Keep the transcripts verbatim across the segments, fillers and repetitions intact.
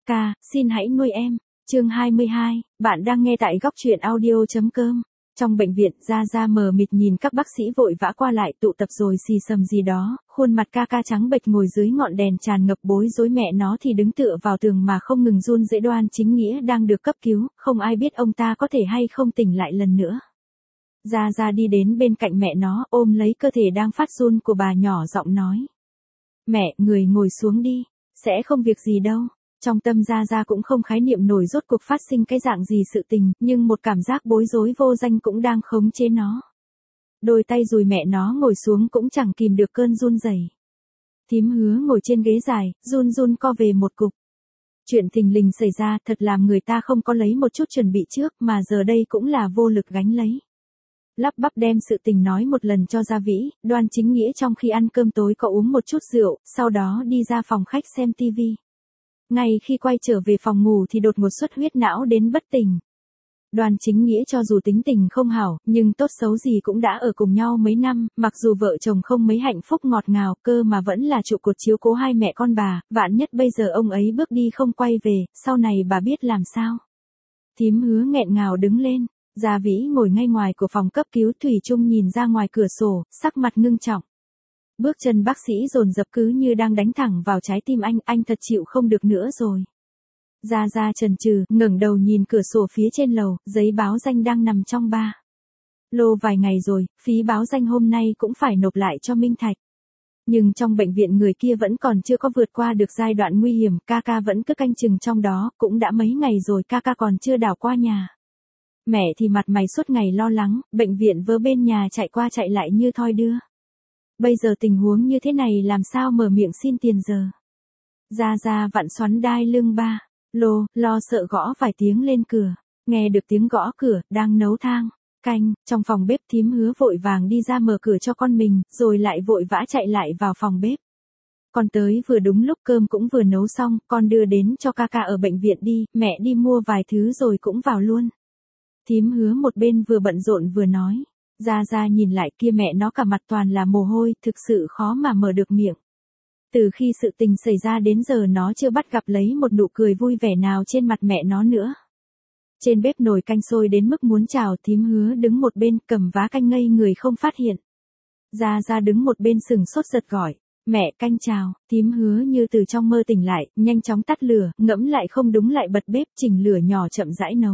Ca, xin hãy nuôi em. Chương hai mươi hai, bạn đang nghe tại góc truyện audio chấm com. Trong bệnh viện, Gia Gia mờ mịt nhìn các bác sĩ vội vã qua lại tụ tập rồi xì xầm gì đó, khuôn mặt Ca Ca trắng bệch ngồi dưới ngọn đèn tràn ngập bối rối, mẹ nó thì đứng tựa vào tường mà không ngừng run rẩy. Đoan Chính Nghĩa đang được cấp cứu, không ai biết ông ta có thể hay không tỉnh lại lần nữa. Gia Gia đi đến bên cạnh mẹ nó, ôm lấy cơ thể đang phát run của bà, nhỏ giọng nói: Mẹ, người ngồi xuống đi, sẽ không việc gì đâu. Trong tâm Gia Gia cũng không khái niệm nổi rốt cuộc phát sinh cái dạng gì sự tình, nhưng một cảm giác bối rối vô danh cũng đang khống chế nó. Đôi tay dùi mẹ nó ngồi xuống cũng chẳng kìm được cơn run rẩy. Thím Hứa ngồi trên ghế dài, run run co về một cục. Chuyện thình lình xảy ra thật làm người ta không có lấy một chút chuẩn bị trước, mà giờ đây cũng là vô lực gánh lấy. Lắp bắp đem sự tình nói một lần cho Gia Vĩ. Đoan Chính Nghĩa trong khi ăn cơm tối có uống một chút rượu, sau đó đi ra phòng khách xem tivi. Ngay khi quay trở về phòng ngủ thì đột ngột xuất huyết não đến bất tỉnh. Đoan Chính Nghĩa cho dù tính tình không hảo, nhưng tốt xấu gì cũng đã ở cùng nhau mấy năm, mặc dù vợ chồng không mấy hạnh phúc ngọt ngào, cơ mà vẫn là trụ cột chiếu cố hai mẹ con bà, vạn nhất bây giờ ông ấy bước đi không quay về, sau này bà biết làm sao. Thím Hứa nghẹn ngào đứng lên. Gia Vĩ ngồi ngay ngoài của phòng cấp cứu, thủy chung nhìn ra ngoài cửa sổ, sắc mặt ngưng trọng. Bước chân bác sĩ dồn dập cứ như đang đánh thẳng vào trái tim anh, anh thật chịu không được nữa rồi. Gia Gia chần chừ, ngẩng đầu nhìn cửa sổ phía trên lầu, giấy báo danh đang nằm trong ba lô vài ngày rồi, phí báo danh hôm nay cũng phải nộp lại cho Minh Thạch. Nhưng trong bệnh viện người kia vẫn còn chưa có vượt qua được giai đoạn nguy hiểm, Ca Ca vẫn cứ canh chừng trong đó, cũng đã mấy ngày rồi Ca Ca còn chưa đảo qua nhà. Mẹ thì mặt mày suốt ngày lo lắng, bệnh viện vớ bên nhà chạy qua chạy lại như thoi đưa. Bây giờ tình huống như thế này làm sao mở miệng xin tiền giờ. Gia Gia vặn xoắn đai lưng ba lô, lo sợ gõ vài tiếng lên cửa. Nghe được tiếng gõ cửa, đang nấu thang canh, trong phòng bếp. Thím Hứa vội vàng đi ra mở cửa cho con mình, rồi lại vội vã chạy lại vào phòng bếp. Con tới vừa đúng lúc, cơm cũng vừa nấu xong, con đưa đến cho Ca Ca ở bệnh viện đi, mẹ đi mua vài thứ rồi cũng vào luôn. Thím Hứa một bên vừa bận rộn vừa nói. Gia Gia nhìn lại kia mẹ nó cả mặt toàn là mồ hôi, thực sự khó mà mở được miệng. Từ khi sự tình xảy ra đến giờ nó chưa bắt gặp lấy một nụ cười vui vẻ nào trên mặt mẹ nó nữa. Trên bếp nồi canh sôi đến mức muốn trào, Thím Hứa đứng một bên cầm vá canh ngây người không phát hiện. Gia Gia đứng một bên sừng sốt giật gọi: Mẹ, canh trào. Thím Hứa như từ trong mơ tỉnh lại, nhanh chóng tắt lửa, ngẫm lại không đúng lại bật bếp, chỉnh lửa nhỏ chậm rãi nấu.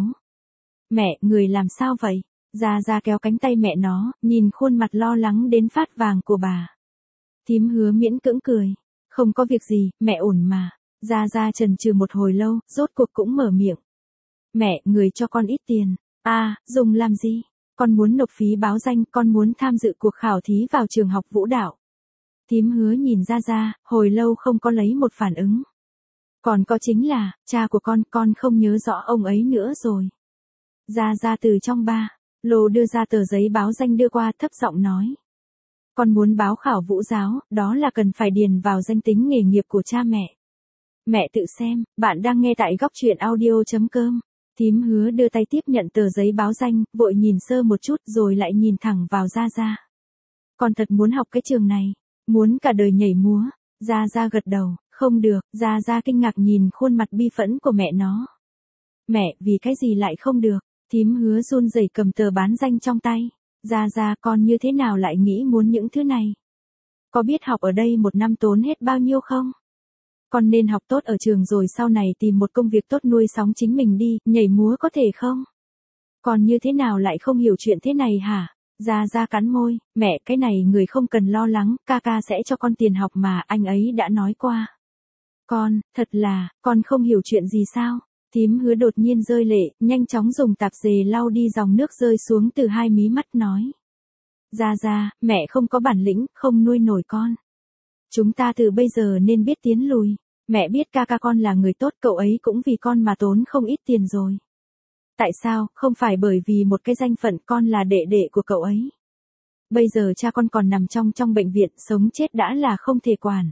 Mẹ, người làm sao vậy? Gia Gia kéo cánh tay mẹ nó, nhìn khuôn mặt lo lắng đến phát vàng của bà. Thím Hứa miễn cưỡng cười: Không có việc gì, mẹ ổn mà. Gia Gia chần chừ một hồi lâu, rốt cuộc cũng mở miệng: Mẹ, người cho con ít tiền. À, dùng làm gì? Con muốn nộp phí báo danh, con muốn tham dự cuộc khảo thí vào trường học vũ đạo. Thím Hứa nhìn Gia Gia, hồi lâu không có lấy một phản ứng. Còn có chính là, cha của con, con không nhớ rõ ông ấy nữa rồi. Gia Gia từ trong ba lô đưa ra tờ giấy báo danh đưa qua, thấp giọng nói: Con muốn báo khảo vũ giáo, đó là cần phải điền vào danh tính nghề nghiệp của cha mẹ. Mẹ tự xem, bạn đang nghe tại góc truyện audio chấm com. Thím Hứa đưa tay tiếp nhận tờ giấy báo danh, vội nhìn sơ một chút rồi lại nhìn thẳng vào Gia Gia. Con thật muốn học cái trường này, muốn cả đời nhảy múa. Gia Gia gật đầu: Không được. Gia Gia kinh ngạc nhìn khuôn mặt bi phẫn của mẹ nó. Mẹ, vì cái gì lại không được? Thím Hứa run rẩy cầm tờ bán danh trong tay. Gia Gia, con như thế nào lại nghĩ muốn những thứ này? Có biết học ở đây một năm tốn hết bao nhiêu không? Con nên học tốt ở trường rồi sau này tìm một công việc tốt nuôi sống chính mình đi, nhảy múa có thể không? Con như thế nào lại không hiểu chuyện thế này hả? Gia Gia cắn môi: Mẹ, cái này người không cần lo lắng, Ca Ca sẽ cho con tiền học mà, anh ấy đã nói qua. Con, thật là, con không hiểu chuyện gì sao? Thím Hứa đột nhiên rơi lệ, nhanh chóng dùng tạp dề lau đi dòng nước rơi xuống từ hai mí mắt, nói: Gia Gia, mẹ không có bản lĩnh, không nuôi nổi con. Chúng ta từ bây giờ nên biết tiến lùi. Mẹ biết Ca Ca con là người tốt, cậu ấy cũng vì con mà tốn không ít tiền rồi. Tại sao, không phải bởi vì một cái danh phận, con là đệ đệ của cậu ấy. Bây giờ cha con còn nằm trong trong bệnh viện, sống chết đã là không thể quản.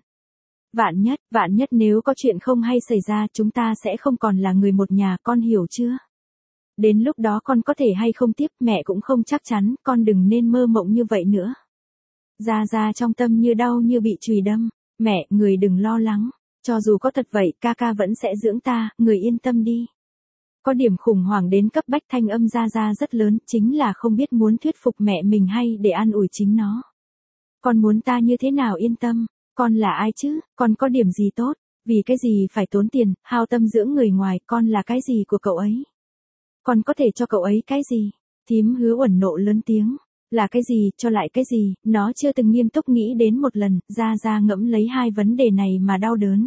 Vạn nhất, vạn nhất nếu có chuyện không hay xảy ra, chúng ta sẽ không còn là người một nhà, con hiểu chưa? Đến lúc đó con có thể hay không tiếp, mẹ cũng không chắc chắn, con đừng nên mơ mộng như vậy nữa. Gia Gia trong tâm như đau như bị chùy đâm. Mẹ, người đừng lo lắng. Cho dù có thật vậy, ca ca vẫn sẽ dưỡng ta, người yên tâm đi. Có điểm khủng hoảng đến cấp bách, thanh âm Gia Gia rất lớn, chính là không biết muốn thuyết phục mẹ mình hay để an ủi chính nó. Con muốn ta như thế nào yên tâm, con là ai chứ, con có điểm gì tốt, vì cái gì phải tốn tiền, hao tâm dưỡng người ngoài, con là cái gì của cậu ấy. Con có thể cho cậu ấy cái gì, thím Hứa uẩn nộ lớn tiếng, là cái gì, cho lại cái gì, nó chưa từng nghiêm túc nghĩ đến một lần, Gia Gia ngẫm lấy hai vấn đề này mà đau đớn.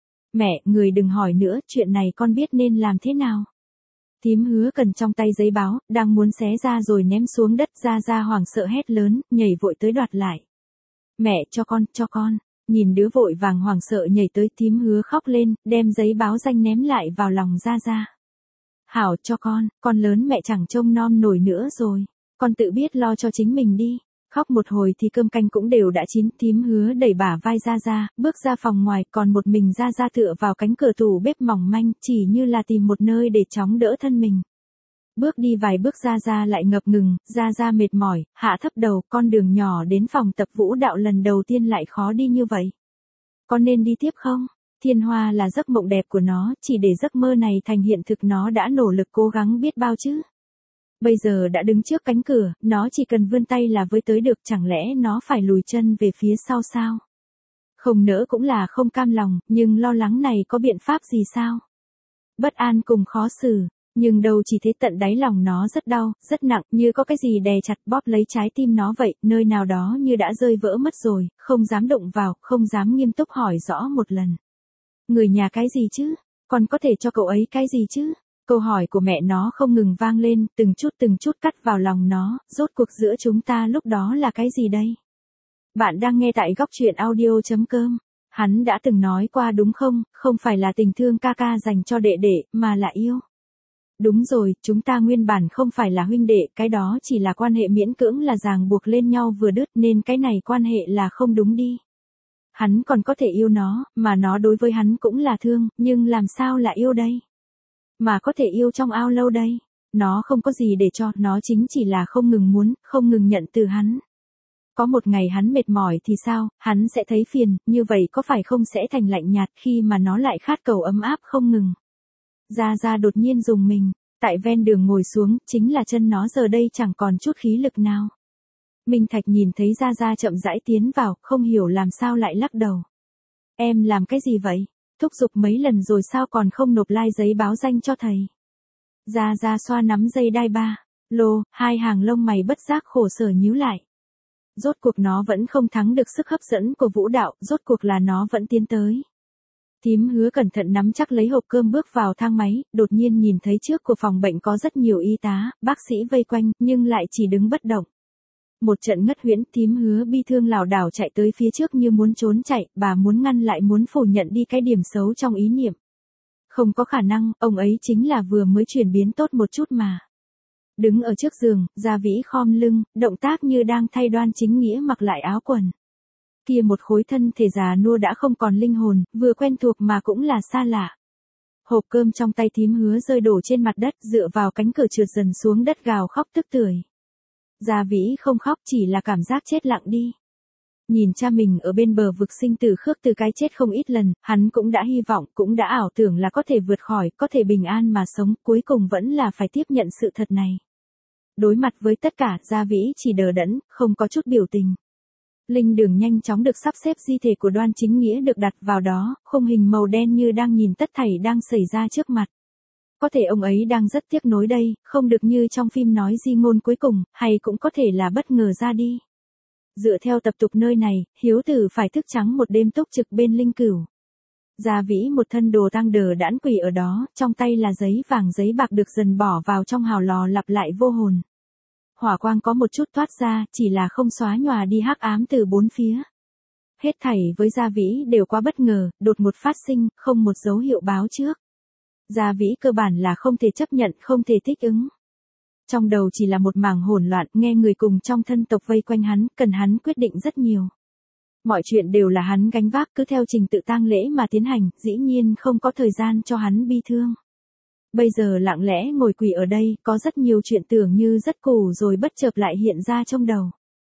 Mẹ, người đừng hỏi nữa, chuyện này con biết nên làm thế nào. Thím Hứa cần trong tay giấy báo, đang muốn xé ra rồi ném xuống đất, Gia Gia hoảng sợ hét lớn, nhảy vội tới đoạt lại. Mẹ, cho con, cho con. Nhìn đứa vội vàng hoảng sợ nhảy tới, thím Hứa khóc lên, đem giấy báo danh ném lại vào lòng Gia Gia. Hảo, cho con, con lớn mẹ chẳng trông nom nổi nữa rồi. Con tự biết lo cho chính mình đi. Khóc một hồi thì cơm canh cũng đều đã chín, thím Hứa đẩy bả vai Gia Gia, bước ra phòng ngoài, còn một mình Gia Gia tựa vào cánh cửa tủ bếp mỏng manh, chỉ như là tìm một nơi để chống đỡ thân mình. Bước đi vài bước Gia Gia lại ngập ngừng, Gia Gia mệt mỏi, hạ thấp đầu, con đường nhỏ đến phòng tập vũ đạo lần đầu tiên lại khó đi như vậy. Con nên đi tiếp không? Thiên Hoa là giấc mộng đẹp của nó, chỉ để giấc mơ này thành hiện thực nó đã nỗ lực cố gắng biết bao chứ. Bây giờ đã đứng trước cánh cửa, nó chỉ cần vươn tay là với tới được, chẳng lẽ nó phải lùi chân về phía sau sao? Không nỡ cũng là không cam lòng, nhưng lo lắng này có biện pháp gì sao? Bất an cùng khó xử, nhưng đâu chỉ thế, tận đáy lòng nó rất đau, rất nặng, như có cái gì đè chặt bóp lấy trái tim nó vậy, nơi nào đó như đã rơi vỡ mất rồi, không dám động vào, không dám nghiêm túc hỏi rõ một lần. Người nhà cái gì chứ? Còn có thể cho cậu ấy cái gì chứ? Câu hỏi của mẹ nó không ngừng vang lên, từng chút từng chút cắt vào lòng nó, rốt cuộc giữa chúng ta lúc đó là cái gì đây? Bạn đang nghe tại góc truyện audio.com. Hắn đã từng nói qua đúng không, không phải là tình thương ca ca dành cho đệ đệ, mà là yêu. Đúng rồi, chúng ta nguyên bản không phải là huynh đệ, cái đó chỉ là quan hệ miễn cưỡng, là ràng buộc lên nhau vừa đứt, nên cái này quan hệ là không đúng đi. Hắn còn có thể yêu nó, mà nó đối với hắn cũng là thương, nhưng làm sao là yêu đây? Mà có thể yêu trong ao lâu đây? Nó không có gì để cho, nó chính chỉ là không ngừng muốn, không ngừng nhận từ hắn. Có một ngày hắn mệt mỏi thì sao, hắn sẽ thấy phiền, như vậy có phải không sẽ thành lạnh nhạt khi mà nó lại khát cầu ấm áp không ngừng. Gia Gia đột nhiên dùng mình, tại ven đường ngồi xuống, chính là chân nó giờ đây chẳng còn chút khí lực nào. Minh Thạch nhìn thấy Gia Gia chậm rãi tiến vào, không hiểu làm sao lại lắc đầu. Em làm cái gì vậy? Thúc giục mấy lần rồi sao còn không nộp lai giấy báo danh cho thầy? Gia Gia xoa nắm dây đai ba, lô, hai hàng lông mày bất giác khổ sở nhíu lại. Rốt cuộc nó vẫn không thắng được sức hấp dẫn của vũ đạo, rốt cuộc là nó vẫn tiến tới. Thím Hứa cẩn thận nắm chắc lấy hộp cơm bước vào thang máy, đột nhiên nhìn thấy trước của phòng bệnh có rất nhiều y tá, bác sĩ vây quanh, nhưng lại chỉ đứng bất động. Một trận ngất huyễn, thím Hứa bi thương lảo đảo chạy tới phía trước như muốn trốn chạy, bà muốn ngăn lại, muốn phủ nhận đi cái điểm xấu trong ý niệm. Không có khả năng, ông ấy chính là vừa mới chuyển biến tốt một chút mà. Đứng ở trước giường, Gia Vĩ khom lưng, động tác như đang thay Đoan Chính Nghĩa mặc lại áo quần. Kia một khối thân thể già nua đã không còn linh hồn, vừa quen thuộc mà cũng là xa lạ. Hộp cơm trong tay thím Hứa rơi đổ trên mặt đất, dựa vào cánh cửa trượt dần xuống đất gào khóc tức tưởi. Gia Vĩ không khóc, chỉ là cảm giác chết lặng đi. Nhìn cha mình ở bên bờ vực sinh tử khước từ cái chết không ít lần, hắn cũng đã hy vọng, cũng đã ảo tưởng là có thể vượt khỏi, có thể bình an mà sống, cuối cùng vẫn là phải tiếp nhận sự thật này. Đối mặt với tất cả, Gia Vĩ chỉ đờ đẫn, không có chút biểu tình. Linh đường nhanh chóng được sắp xếp, di thể của Đoan Chính Nghĩa được đặt vào đó, khung hình màu đen như đang nhìn tất thảy đang xảy ra trước mặt. Có thể ông ấy đang rất tiếc nối đây, không được như trong phim nói di ngôn cuối cùng, hay cũng có thể là bất ngờ ra đi. Dựa theo tập tục nơi này, hiếu tử phải thức trắng một đêm túc trực bên linh cửu. Gia Vĩ một thân đồ tang đờ đãn quỳ ở đó, trong tay là giấy vàng giấy bạc được dần bỏ vào trong hào lò lặp lại vô hồn. Hỏa quang có một chút thoát ra, chỉ là không xóa nhòa đi hắc ám từ bốn phía. Hết thảy với Gia Vĩ đều quá bất ngờ, đột ngột phát sinh, không một dấu hiệu báo trước. Gia Vĩ cơ bản là không thể chấp nhận, không thể thích ứng. Trong đầu chỉ là một mảng hỗn loạn, nghe người cùng trong thân tộc vây quanh hắn, cần hắn quyết định rất nhiều. Mọi chuyện đều là hắn gánh vác, cứ theo trình tự tang lễ mà tiến hành, dĩ nhiên không có thời gian cho hắn bi thương. Bây giờ lặng lẽ ngồi quỳ ở đây, có rất nhiều chuyện tưởng như rất cũ rồi bất chợt lại hiện ra trong đầu.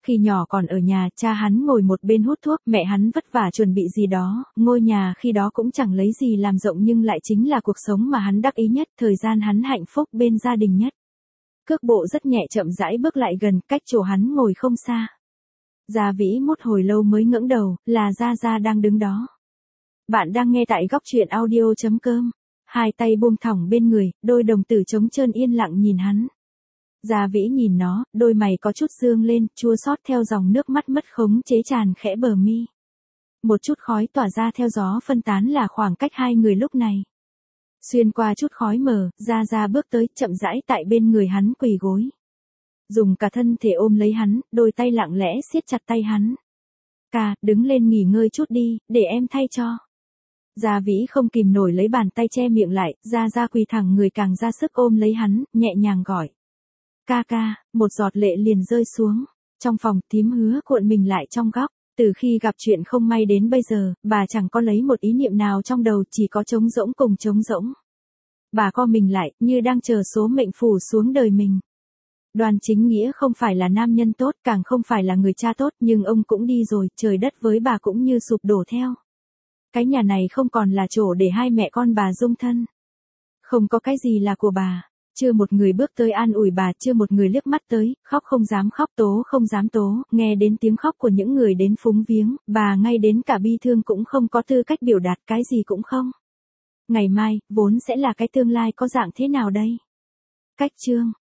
Khi nhỏ còn ở nhà, cha hắn ngồi một bên hút thuốc, mẹ hắn vất vả chuẩn bị gì đó, ngôi nhà khi đó cũng chẳng lấy gì làm rộng nhưng lại chính là cuộc sống mà hắn đắc ý nhất, thời gian hắn hạnh phúc bên gia đình nhất. Cước bộ rất nhẹ chậm rãi bước lại gần, cách chỗ hắn ngồi không xa. Gia Vĩ một hồi lâu mới ngẩng đầu, là Gia Gia đang đứng đó. Bạn đang nghe tại góc truyện audio.com. Hai tay buông thõng bên người, đôi đồng tử trống trơn yên lặng nhìn hắn. Gia Vĩ nhìn nó, đôi mày có chút dương lên, chua xót theo dòng nước mắt mất khống chế tràn khẽ bờ mi. Một chút khói tỏa ra theo gió phân tán là khoảng cách hai người lúc này. Xuyên qua chút khói mờ, Gia Gia bước tới, chậm rãi tại bên người hắn quỳ gối. Dùng cả thân thể ôm lấy hắn, đôi tay lặng lẽ siết chặt tay hắn. Ca, đứng lên nghỉ ngơi chút đi, để em thay cho. Gia Vĩ không kìm nổi lấy bàn tay che miệng lại, Gia Gia quỳ thẳng người càng ra sức ôm lấy hắn, nhẹ nhàng gọi. Ca ca, một giọt lệ liền rơi xuống. Trong phòng, Thím Hứa cuộn mình lại trong góc. Từ khi gặp chuyện không may đến bây giờ, bà chẳng có lấy một ý niệm nào trong đầu, chỉ có trống rỗng cùng trống rỗng. Bà co mình lại, như đang chờ số mệnh phủ xuống đời mình. Đoàn Chính Nghĩa không phải là nam nhân tốt, càng không phải là người cha tốt, nhưng ông cũng đi rồi, trời đất với bà cũng như sụp đổ theo. Cái nhà này không còn là chỗ để hai mẹ con bà dung thân. Không có cái gì là của bà. Chưa một người bước tới an ủi bà, chưa một người liếc mắt tới, khóc không dám khóc, tố không dám tố, nghe đến tiếng khóc của những người đến phúng viếng, bà ngay đến cả bi thương cũng không có tư cách biểu đạt, cái gì cũng không. Ngày mai, vốn sẽ là cái tương lai có dạng thế nào đây? Cách chương